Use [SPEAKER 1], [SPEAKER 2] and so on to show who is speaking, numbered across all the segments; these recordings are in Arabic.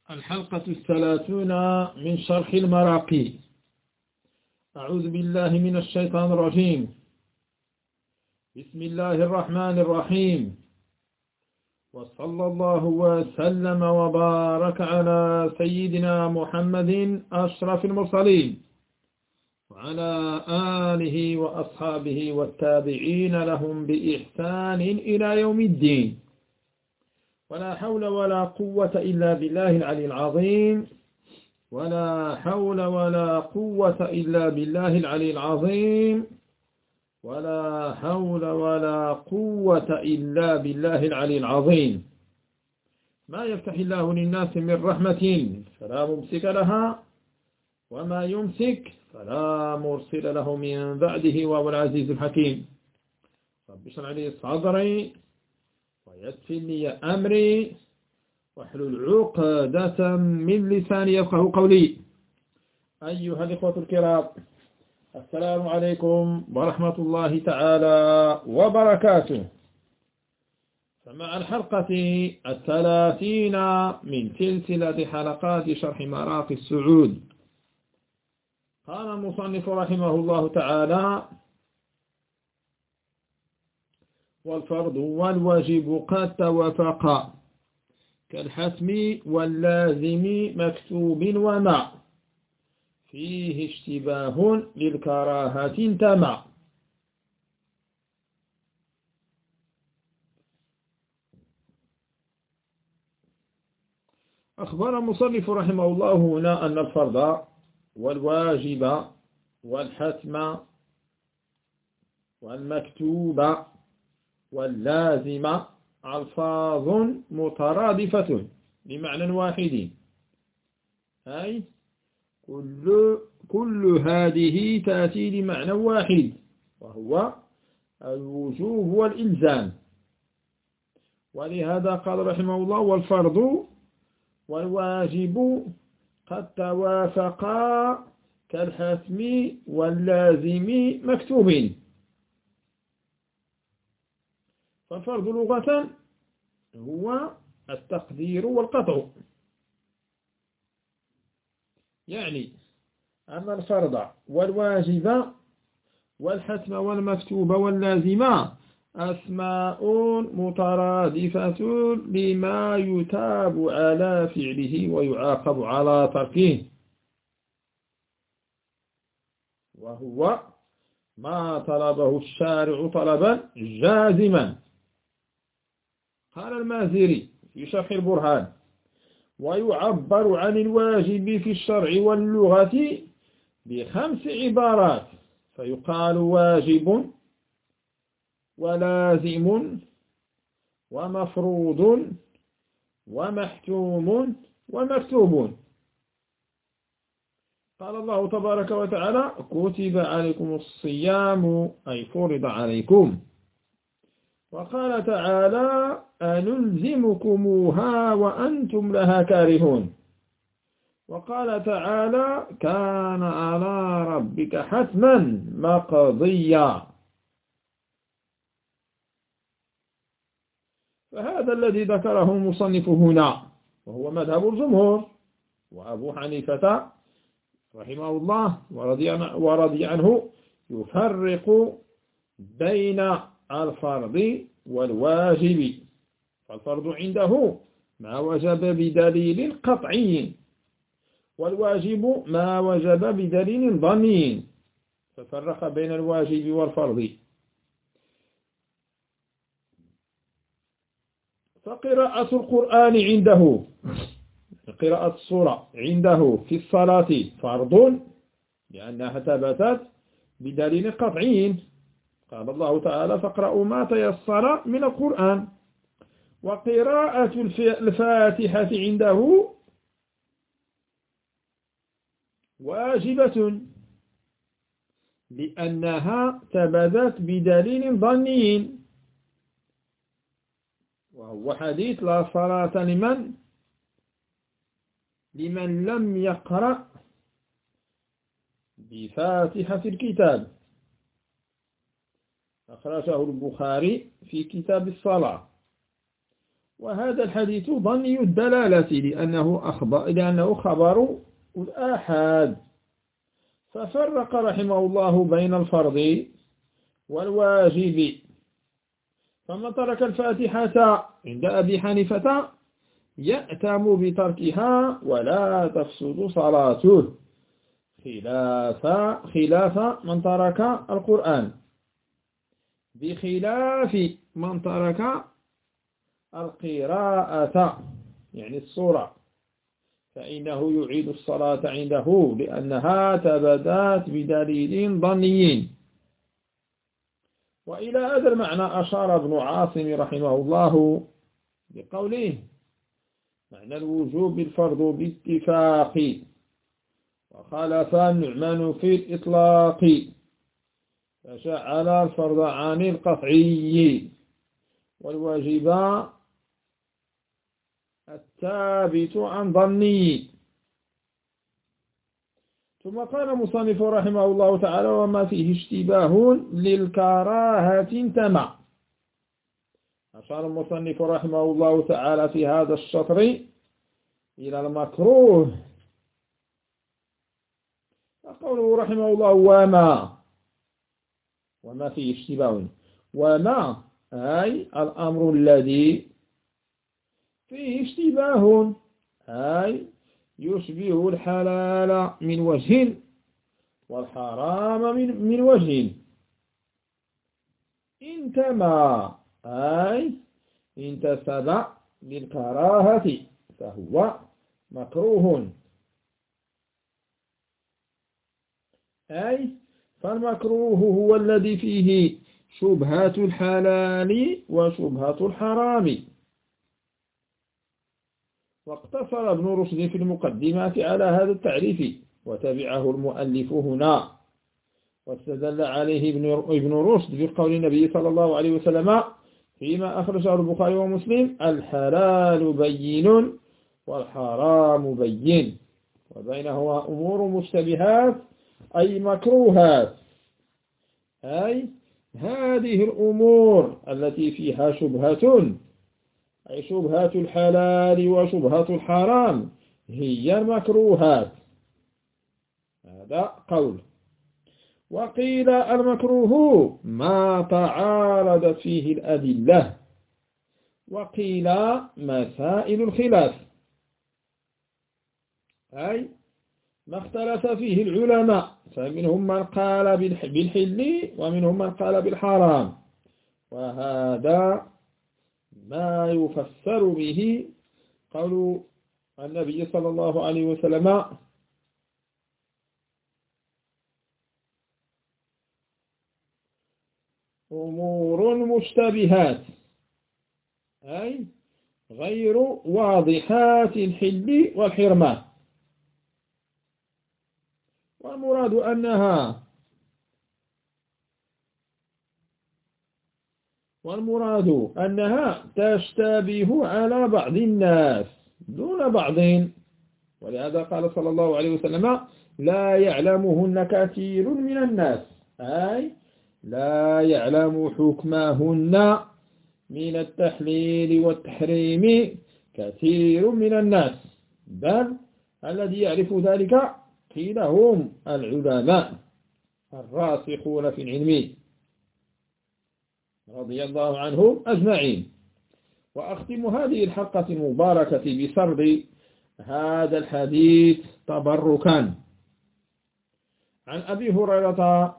[SPEAKER 1] الحلقة 30 من شرح المراقي. أعوذ بالله من الشيطان الرجيم. بسم الله الرحمن الرحيم، وصلى الله وسلم وبارك على سيدنا محمد أشرف المرسلين وعلى آله وأصحابه والتابعين لهم بإحسان إلى يوم الدين. ولا حول ولا قوة إلا بالله العلي العظيم. ولا حول ولا قوة إلا بالله العلي العظيم. ولا حول ولا قوة إلا بالله العلي العظيم. ما يفتح الله للناس من رحمة فلا ممسك لها، وما يمسك فلا مرسل له من بعده، وهو العزيز الحكيم. رب اشرح لي صدري ويسر لي أمري واحلل عقدة من لساني يفقهوا قولي. أيها الإخوة الكرام، السلام عليكم ورحمة الله تعالى وبركاته. فمع الحلقة 30 من سلسلة حلقات شرح مراقي السعود، قال المصنف رحمه الله تعالى: والفرض والواجب قد توافقا كالحتم واللازم مكتوب، وما فيه اشتباه للكراهة انتمى. أخبر المصنف رحمه الله هنا أن الفرض والواجب والحتم والمكتوب واللازم ألفاظ مترادفة بمعنى واحد، أي كل هذه تأتي لمعنى واحد، وهو الوجوب والإلزام. ولهذا قال رحمه الله: والفرض والواجب قد توافقا كالحتم واللازم مكتوب. فالفرض لغة هو التقدير والقطع، يعني أن الفرض والواجب والحتم والمكتوب واللازم أسماء مترادفة لما يتاب على فعله ويعاقب على تركه، وهو ما طلبه الشارع طلبا جازما. قال المازري في شرح البرهان: ويعبر عن الواجب في الشرع واللغة ب5 عبارات، فيقال واجب ولازم ومفروض ومحتوم ومكتوب. قال الله تبارك وتعالى: كتب عليكم الصيام، أي فرض عليكم. وقال تعالى: أنلزمكموها وأنتم لها كارهون. وقال تعالى: كان على ربك حتما مقضيا. فهذا الذي ذكره المصنف هنا، وهو مذهب الجمهور. وأبو حنيفة رحمه الله ورضي عنه يفرق بين الفرض والواجب. فالفرض عنده ما وجب بدليل قطعي، والواجب ما وجب بدليل ظني. ففرق بين الواجب والفرض. فقراءة القرآن عنده، قراءة السورة عنده في الصلاة فرض، لأنها ثبتت بدليل قطعي. قال الله تعالى: فاقرأوا ما تيسر من القرآن. وقراءة الفاتحة عنده واجبة، لأنها ثبتت بدليل ظني، وهو حديث: لا صلاة لمن لم يقرأ بفاتحة الكتاب. أخرجه البخاري في كتاب الصلاة. وهذا الحديث ظني الدلالة لأنه خبر الآحاد، ففرق رحمه الله بين الفرض والواجب. فمن ترك الفاتحة عند أبي حنيفة يأتم بتركها ولا تفسد صلاته، خلاف من ترك القرآن، بخلاف من ترك القراءة يعني السورة، فإنه يعيد الصلاة عنده لأنها تبدت بدليل ظني. وإلى هذا المعنى أشار ابن عاصم رحمه الله بقوله: معنى الوجوب الفرض باتفاق، وخالف النعمان في الإطلاق، فجعل الفرض عن القطعي والواجب الثابت عن ظني. ثم قال المصنف رحمه الله تعالى: وما فيه اشتباه للكراهة انتمى. أشار المصنف رحمه الله تعالى في هذا الشطر إلى المكروه، فقوله رحمه الله: وما فيه اشتباه، وما أي الأمر الذي فيه اشتباه، أي يشبه الحلال من وجه والحرام من وجه، انتمى أي انتسب للكراهة فهو مكروه. أي فالمكروه هو الذي فيه شبهة الحلال وشبهة الحرام. واقتصر ابن رشد في المقدمات على هذا التعريف، وتبعه المؤلف هنا، واستدل عليه ابن رشد بقول النبي صلى الله عليه وسلم فيما أخرجه البخاري ومسلم: الحلال بين والحرام بين، وبينهما أمور مشتبهات أي مكروهات. أي هذه الأمور التي فيها شبهة، أي شبهة الحلال وشبهة الحرام، هي المكروهات. هذا قول. وقيل المكروه ما تعارضت فيه الأدلة، وقيل مسائل الخلاف، أي ما اختلف فيه العلماء، فمنهم من قال بالحل ومنهم من قال بالحرام، وهذا ما يفسر به قول النبي صلى الله عليه وسلم: أمور مشتبهات، أي غير واضحات الحل والحرمان. والمراد أنها تشتبه على بعض الناس دون بعض، ولهذا قال صلى الله عليه وسلم: لا يعلمهن كثير من الناس، أي لا يعلم حكمهن من التحليل والتحريم كثير من الناس، بل الذي يعرف ذلك قيل هم العلماء الراسخون في العلم رضي الله عنهم أجمعين. وأختم هذه الحلقة المباركة بسرد هذا الحديث تبركا عن أبي هريرة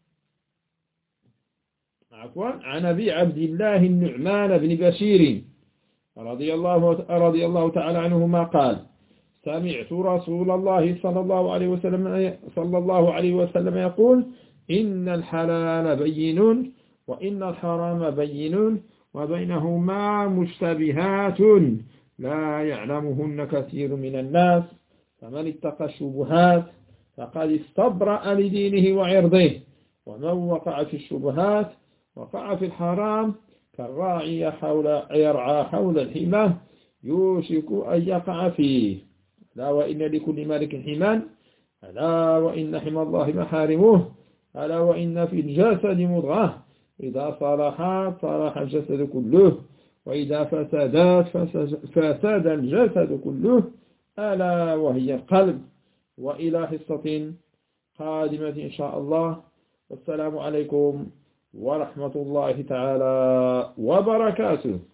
[SPEAKER 1] عن أبي عبد الله النعمان بن بشير رضي الله تعالى عنهما قال: سمعت رسول الله صلى الله عليه وسلم يقول: إن الحلال بين وإن الحرام بين وبينهما مشتبهات لا يعلمهن كثير من الناس، فمن اتقى الشبهات فقد استبرأ لدينه وعرضه، ومن وقع في الشبهات وقع في الحرام كالراعي يرعى حول الحمى يوشك أن يقع فيه. ألا وإن لكل ملك حمان، ألا وإن حمى الله محارمه، ألا وإن في الجسد مضغة إذا صلحت صلح الجسد كله، وإذا فسدت فسد الجسد كله ألا وهي القلب. وإلى حصة قادمة إن شاء الله، والسلام عليكم ورحمة الله تعالى وبركاته.